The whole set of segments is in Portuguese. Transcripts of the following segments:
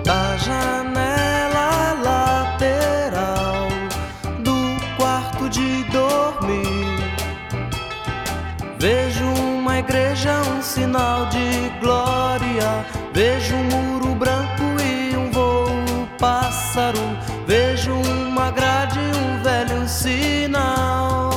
Da janela lateral do quarto de dormir, vejo uma igreja, um sinal de glória. Vejo um muro branco e um voo pássaro. Vejo uma grade e um velho sinal.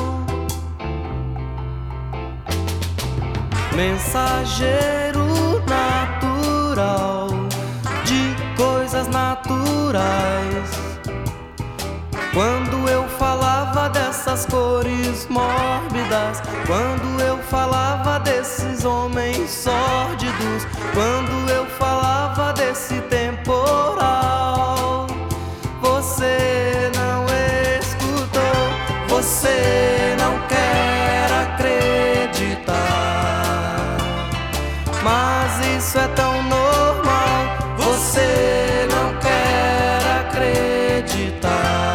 Mensageiro natural de coisas naturais. Quando eu falava dessas cores mórbidas, quando eu falava desses homens sórdidos, quando eu falava desse temporal, você não escutou, você não quer acreditar. Mas isso é tão normal, você não quer acreditar.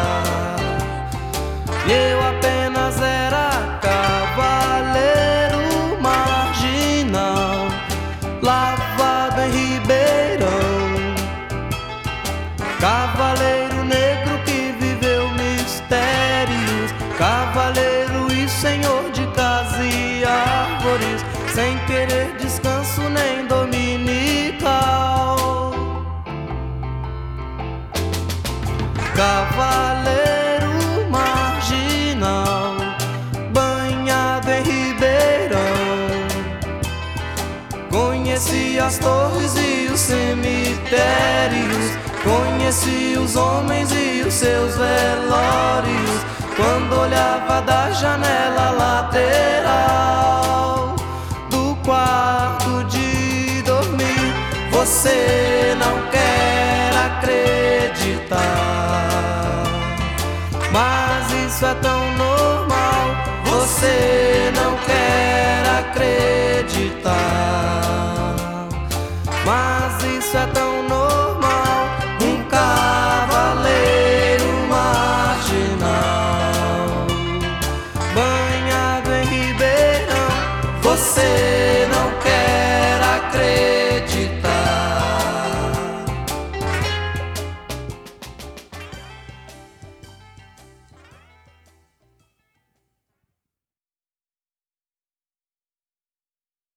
E eu apenas era cavaleiro marginal, lavado em Ribeirão, cavaleiro negro que viveu mistérios, cavaleiro e senhor de casa e árvores, sem querer descanso nem dominical. Cavaleiro marginal, banhado em Ribeirão, conheci as torres e os cemitérios, conheci os homens e os seus velórios. Quando olhava da janela lateral do quarto de dormir, você não quer acreditar. Mas isso é tão normal, você não quer acreditar.